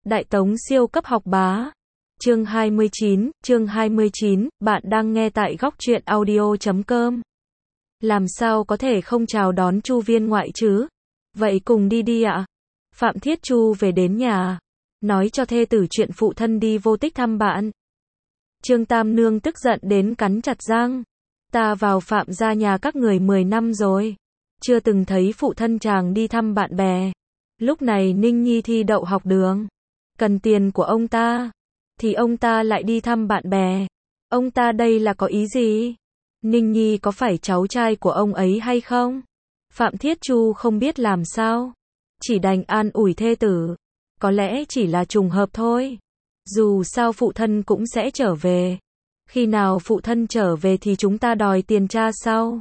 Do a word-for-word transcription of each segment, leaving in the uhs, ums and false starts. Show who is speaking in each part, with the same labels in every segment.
Speaker 1: Đại Tống siêu cấp học bá. Chương hai mươi chín, chương hai mươi chín, bạn đang nghe tại góc truyện audio chấm com. Làm sao có thể không chào đón Chu viên ngoại chứ? Vậy cùng đi đi ạ. Phạm Thiết Chu về đến nhà, nói cho thê tử chuyện phụ thân đi vô tích thăm bạn. Trương Tam Nương tức giận đến cắn chặt răng. Ta vào Phạm gia nhà các người mười năm rồi, chưa từng thấy phụ thân chàng đi thăm bạn bè. Lúc này Ninh Nhi thi đậu học đường, cần tiền của ông ta, thì ông ta lại đi thăm bạn bè. Ông ta đây là có ý gì? Ninh Nhi có phải cháu trai của ông ấy hay không? Phạm Thiết Chu không biết làm sao, chỉ đành an ủi thê tử. Có lẽ chỉ là trùng hợp thôi. Dù sao phụ thân cũng sẽ trở về. Khi nào phụ thân trở về thì chúng ta đòi tiền cha sau.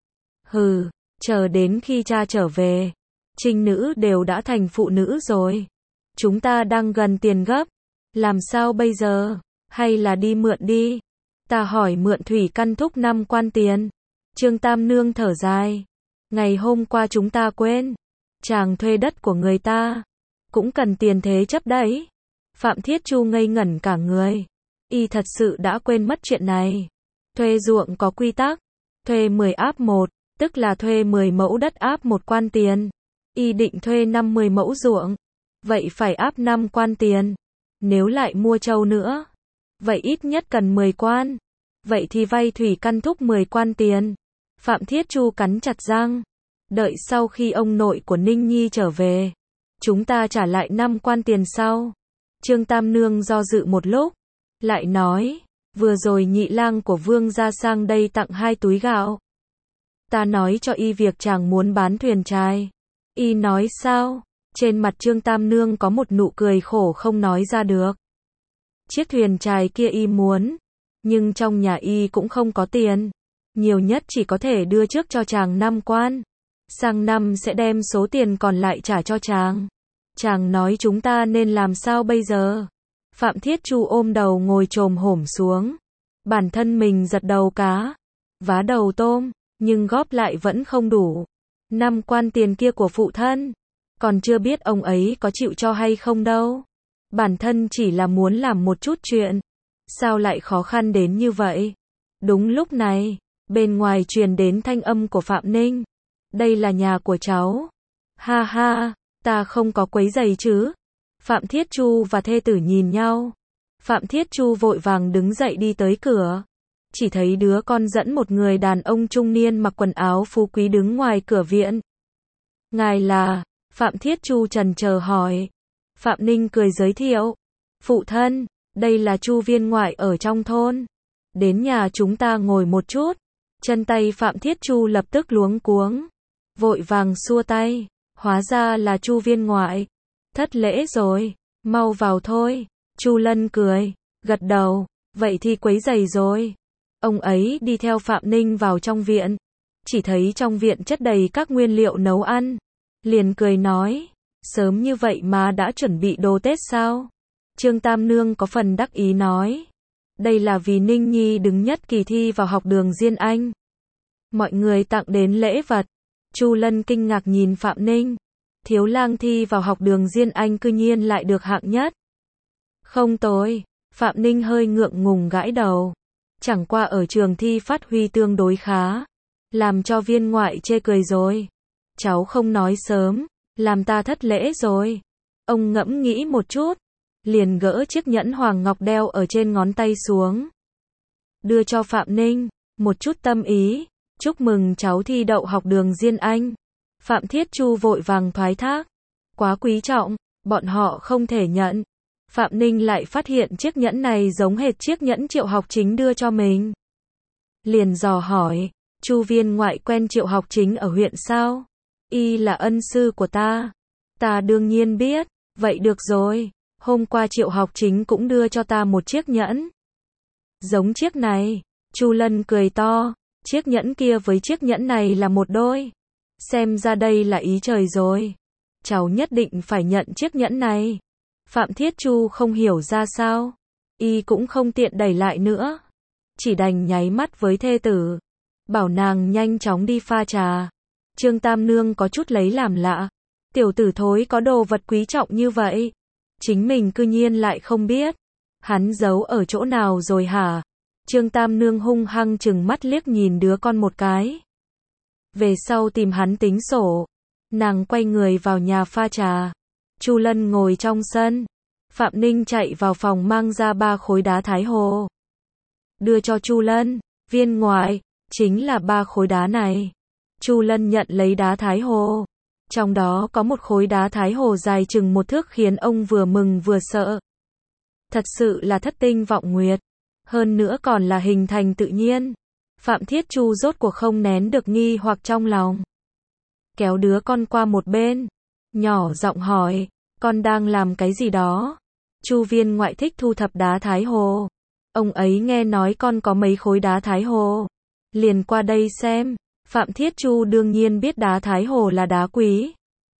Speaker 1: Hừ, chờ đến khi cha trở về, trinh nữ đều đã thành phụ nữ rồi. Chúng ta đang gần tiền gấp. Làm sao bây giờ? Hay là đi mượn đi? Ta hỏi mượn Thủy Căn Thúc năm quan tiền. Trương Tam Nương thở dài. Ngày hôm qua chúng ta quên. Chàng thuê đất của người ta cũng cần tiền thế chấp đấy. Phạm Thiết Chu ngây ngẩn cả người. Y thật sự đã quên mất chuyện này. Thuê ruộng có quy tắc. Thuê mười áp một, tức là thuê mười mẫu đất áp một quan tiền. Y định thuê năm mươi mẫu ruộng. Vậy phải áp năm quan tiền. Nếu lại mua trâu nữa, vậy ít nhất cần mười quan. Vậy thì vay Thủy Căn Thúc mười quan tiền. Phạm Thiết Chu cắn chặt răng. Đợi sau khi ông nội của Ninh Nhi trở về, chúng ta trả lại năm quan tiền sau. Trương Tam Nương do dự một lúc, lại nói, vừa rồi nhị lang của Vương gia sang đây tặng hai túi gạo. Ta nói cho y việc chàng muốn bán thuyền chài. Y nói sao? Trên mặt Trương Tam Nương có một nụ cười khổ không nói ra được. Chiếc thuyền chài kia y muốn, nhưng trong nhà y cũng không có tiền. Nhiều nhất chỉ có thể đưa trước cho chàng năm quan. Sang năm sẽ đem số tiền còn lại trả cho chàng. Chàng nói chúng ta nên làm sao bây giờ? Phạm Thiết Chu ôm đầu ngồi chồm hổm xuống. Bản thân mình giật đầu cá, vá đầu tôm, nhưng góp lại vẫn không đủ. Năm quan tiền kia của phụ thân, còn chưa biết ông ấy có chịu cho hay không đâu. Bản thân chỉ là muốn làm một chút chuyện. Sao lại khó khăn đến như vậy? Đúng lúc này, bên ngoài truyền đến thanh âm của Phạm Ninh. Đây là nhà của cháu. Ha ha, ta không có quấy rầy chứ? Phạm Thiết Chu và thê tử nhìn nhau. Phạm Thiết Chu vội vàng đứng dậy đi tới cửa. Chỉ thấy đứa con dẫn một người đàn ông trung niên mặc quần áo phú quý đứng ngoài cửa viện. Ngài là? Phạm Thiết Chu trần chờ hỏi. Phạm Ninh cười giới thiệu. Phụ thân, đây là Chu viên ngoại ở trong thôn. Đến nhà chúng ta ngồi một chút. Chân tay Phạm Thiết Chu lập tức luống cuống. Vội vàng xua tay. Hóa ra là Chu viên ngoại. Thất lễ rồi, mau vào thôi. Chu Lân cười, gật đầu. Vậy thì quấy rầy rồi. Ông ấy đi theo Phạm Ninh vào trong viện. Chỉ thấy trong viện chất đầy các nguyên liệu nấu ăn. Liền cười nói, sớm như vậy mà đã chuẩn bị đồ Tết sao? Trương Tam Nương có phần đắc ý nói, đây là vì Ninh Nhi đứng nhất kỳ thi vào học đường Diên Anh. Mọi người tặng đến lễ vật. Chu Lân kinh ngạc nhìn Phạm Ninh. Thiếu lang thi vào học đường Diên Anh cư nhiên lại được hạng nhất. Không tồi. Phạm Ninh hơi ngượng ngùng gãi đầu. Chẳng qua ở trường thi phát huy tương đối khá, làm cho viên ngoại chê cười rồi. Cháu không nói sớm, làm ta thất lễ rồi. Ông ngẫm nghĩ một chút, liền gỡ chiếc nhẫn hoàng ngọc đeo ở trên ngón tay xuống, đưa cho Phạm Ninh, một chút tâm ý. Chúc mừng cháu thi đậu học đường Diên Anh. Phạm Thiết Chu vội vàng thoái thác. Quá quý trọng, bọn họ không thể nhận. Phạm Ninh lại phát hiện chiếc nhẫn này giống hệt chiếc nhẫn Triệu Học Chính đưa cho mình. Liền dò hỏi, Chu viên ngoại quen Triệu Học Chính ở huyện sao? Y là ân sư của ta. Ta đương nhiên biết. Vậy được rồi, hôm qua Triệu Học Chính cũng đưa cho ta một chiếc nhẫn. Giống chiếc này. Chu Lân cười to. Chiếc nhẫn kia với chiếc nhẫn này là một đôi. Xem ra đây là ý trời rồi. Cháu nhất định phải nhận chiếc nhẫn này. Phạm Thiết Chu không hiểu ra sao. Y cũng không tiện đẩy lại nữa. Chỉ đành nháy mắt với thê tử. Bảo nàng nhanh chóng đi pha trà. Trương Tam Nương có chút lấy làm lạ. Tiểu tử thối có đồ vật quý trọng như vậy. chính mình cư nhiên lại không biết. Hắn giấu ở chỗ nào rồi hả? Trương Tam Nương hung hăng chừng mắt liếc nhìn đứa con một cái. Về sau tìm hắn tính sổ. Nàng quay người vào nhà pha trà. Chu Lân ngồi trong sân. Phạm Ninh chạy vào phòng mang ra ba khối đá Thái Hồ. Đưa cho Chu Lân. Viên ngoại, chính là ba khối đá này. Chu Lân nhận lấy đá Thái Hồ. Trong đó có một khối đá Thái Hồ dài chừng một thước khiến ông vừa mừng vừa sợ. Thật sự là thất tinh vọng nguyệt. Hơn nữa còn là hình thành tự nhiên. Phạm Thiết Chu rốt cuộc không nén được nghi hoặc trong lòng. Kéo đứa con qua một bên. Nhỏ giọng hỏi, con đang làm cái gì đó? Chu Viên ngoại thích thu thập đá Thái Hồ. Ông ấy nghe nói con có mấy khối đá Thái Hồ. Liền qua đây xem. Phạm Thiết Chu đương nhiên biết đá Thái Hồ là đá quý.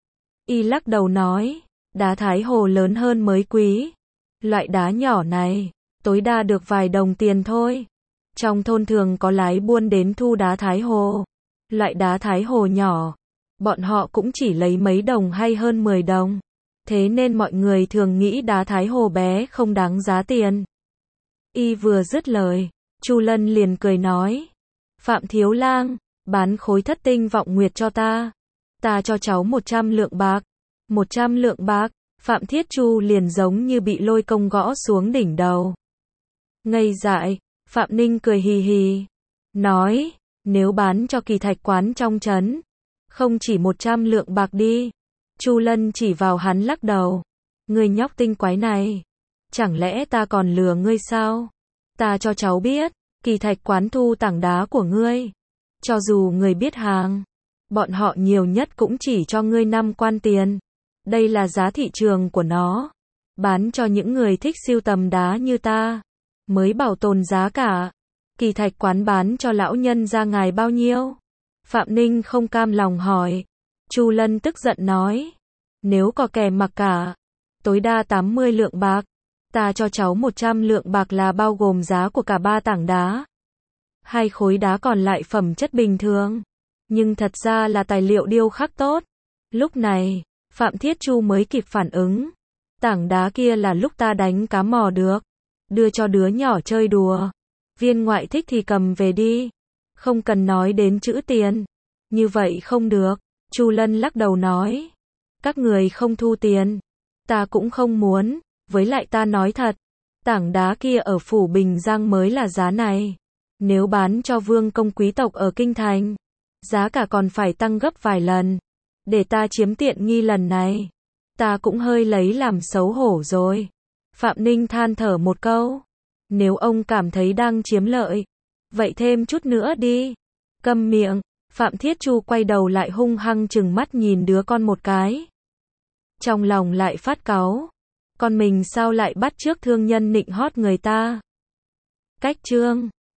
Speaker 1: Y lắc đầu nói, đá Thái Hồ lớn hơn mới quý. Loại đá nhỏ này, tối đa được vài đồng tiền thôi. Trong thôn thường có lái buôn đến thu đá Thái Hồ. Loại đá Thái Hồ nhỏ, bọn họ cũng chỉ lấy mấy đồng hay hơn mười đồng. Thế nên mọi người thường nghĩ đá Thái Hồ bé không đáng giá tiền. Y vừa dứt lời, Chu Lân liền cười nói, Phạm Thiếu Lang, bán khối thất tinh vọng nguyệt cho ta. Ta cho cháu một trăm lượng bạc. Một trăm lượng bạc. Phạm Thiết Chu liền giống như bị lôi công gõ xuống đỉnh đầu. Ngây dại, Phạm Ninh cười hì hì. Nói, nếu bán cho Kỳ Thạch quán trong trấn, không chỉ một trăm lượng bạc đi. Chu Lân chỉ vào hắn lắc đầu. Ngươi nhóc tinh quái này. Chẳng lẽ ta còn lừa ngươi sao? Ta cho cháu biết, Kỳ Thạch quán thu tảng đá của ngươi. Cho dù người biết hàng, bọn họ nhiều nhất cũng chỉ cho ngươi năm quan tiền. Đây là giá thị trường của nó. Bán cho những người thích sưu tầm đá như ta, mới bảo tồn giá cả. Kỳ Thạch quán bán cho lão nhân ra ngài bao nhiêu? Phạm Ninh không cam lòng hỏi. Chu Lân tức giận nói, nếu có kẻ mặc cả, tối đa tám mươi lượng bạc. Ta cho cháu một trăm lượng bạc là bao gồm giá của cả ba tảng đá. Hai khối đá còn lại phẩm chất bình thường, nhưng thật ra là tài liệu điêu khắc tốt. Lúc này, Phạm Thiết Chu mới kịp phản ứng. Tảng đá kia là lúc ta đánh cá mò được, đưa cho đứa nhỏ chơi đùa. Viên ngoại thích thì cầm về đi, không cần nói đến chữ tiền. Như vậy không được. Chu Lân lắc đầu nói, các người không thu tiền, ta cũng không muốn. Với lại ta nói thật, tảng đá kia ở phủ Bình Giang mới là giá này. Nếu bán cho vương công quý tộc ở Kinh Thành, giá cả còn phải tăng gấp vài lần. Để ta chiếm tiện nghi lần này, ta cũng hơi lấy làm xấu hổ rồi. Phạm Ninh than thở một câu. Nếu ông cảm thấy đang chiếm lợi, vậy thêm chút nữa đi. Câm miệng. Phạm Thiết Chu quay đầu lại hung hăng chừng mắt nhìn đứa con một cái. Trong lòng lại phát cáu. Con mình sao lại bắt chước thương nhân nịnh hót người ta? Cách chương